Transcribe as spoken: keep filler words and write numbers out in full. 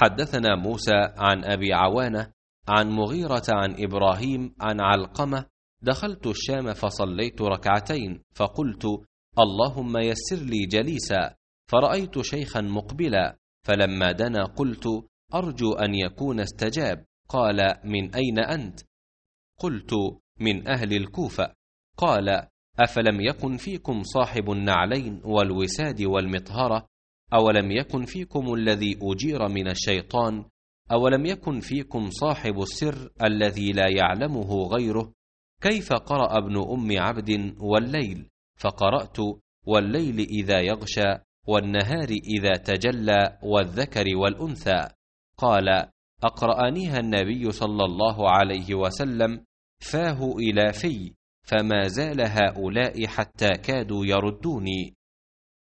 حدثنا موسى عن أبي عوانة عن مغيرة عن إبراهيم عن علقمة: دخلت الشام فصليت ركعتين فقلت: اللهم يسر لي جليسا، فرأيت شيخا مقبلا، فلما دنا قلت: أرجو أن يكون استجاب. قال: من أين أنت؟ قلت: من أهل الكوفة. قال: أفلم يكن فيكم صاحب النعلين والوساد والمطهرة؟ أولم يكن فيكم الذي أجير من الشيطان؟ أولم يكن فيكم صاحب السر الذي لا يعلمه غيره؟ كيف قرأ ابن أم عبد والليل؟ فقرأت: والليل إذا يغشى والنهار إذا تجلى والذكر والأنثى. قال: أقرأنيها النبي صلى الله عليه وسلم فاه إلى في، فما زال هؤلاء حتى كادوا يردوني.